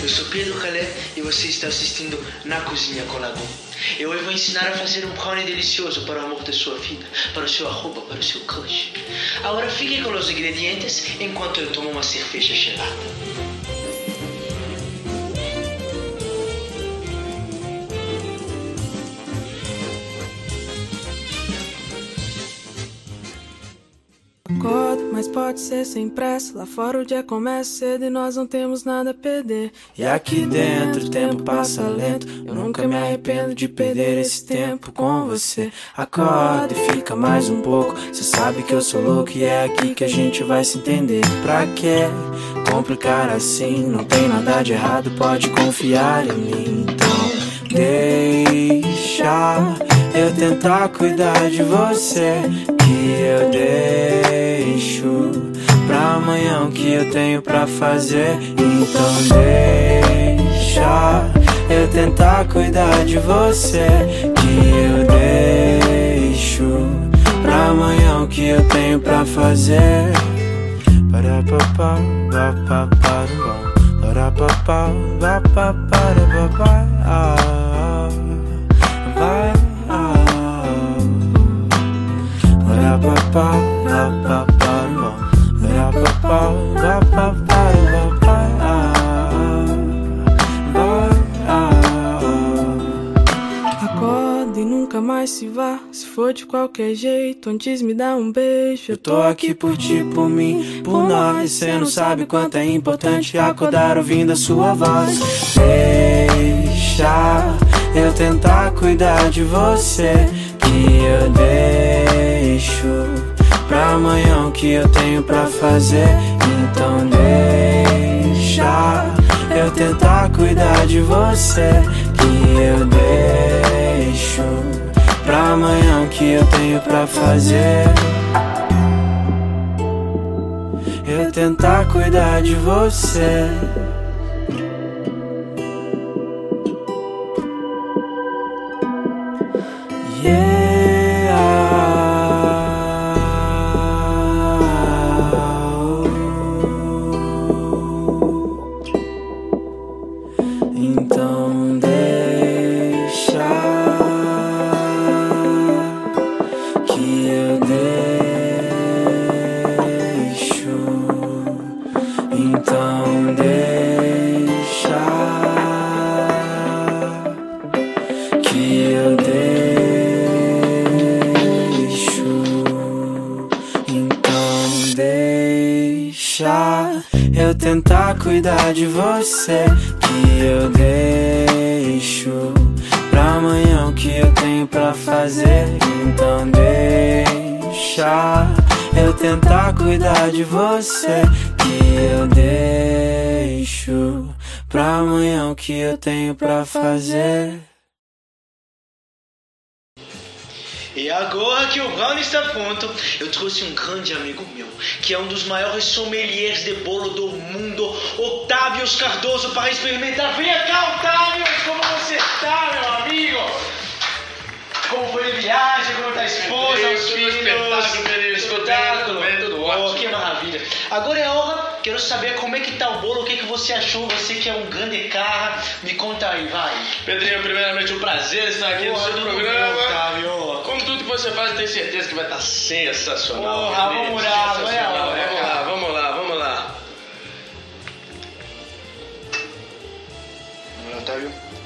Eu sou Pedro Calé e você está assistindo Na Cozinha com Lagoon. Eu vou ensinar a fazer um brownie delicioso para o amor da sua vida, para o seu arroba, para o seu crush. Agora fique com os ingredientes enquanto eu tomo uma cerveja gelada. Acordo, mas pode ser sem pressa. Lá fora o dia começa cedo e nós não temos nada a perder. E aqui dentro o tempo passa lento. Eu nunca me arrependo de perder esse tempo com você. Acorda e fica mais um pouco. Cê sabe que eu sou louco e é aqui que a gente vai se entender. Pra que complicar assim? Não tem nada de errado, pode confiar em mim. Então deixa eu tentar cuidar de você, que eu deixo pra amanhã o que eu tenho pra fazer. Então deixa eu tentar cuidar de você, que eu deixo pra amanhã o que eu tenho pra fazer. Para papá, va pa para para papá, va pa para papá. Vai. Para papá, va pa para papá, va pa para papá. Acorda e nunca mais se vá. Se for de qualquer jeito, antes me dá um beijo. Eu tô aqui por ti, por mim, por nós. Cê não sabe quanto é importante acordar ouvindo a sua voz. Deixa eu tentar cuidar de você, que eu deixo pra amanhã o que eu tenho pra fazer. Então deixa eu tentar cuidar de você, que eu deixo pra amanhã o que eu tenho pra fazer. Eu tentar cuidar de você. Então deixa que eu deixo. Então deixa que eu deixo. Então deixa eu tentar cuidar de você, que eu deixo pra amanhã o que eu tenho pra fazer. Então deixa eu tentar cuidar de você, que eu deixo pra amanhã o que eu tenho pra fazer. E agora que o brownie está pronto, eu trouxe um grande amigo meu, que é um dos maiores sommeliers de bolo do mundo, Otávio Cardoso, para experimentar. Venha cá, Otávio, como você está, meu amigo? Como foi a viagem, como está a esposa, os filhos? Espetáculo, tudo ótimo. Oh, que maravilha. Agora é a hora, quero saber como é que tá o bolo, o que você achou, você que é um grande cara, me conta aí, vai. Pedrinho, primeiramente um prazer estar aqui no seu programa. Otávio. Como tudo que você faz, eu tenho certeza que vai estar sensacional. Porra, vamos lá, Vamos lá. Vamos lá, Otávio.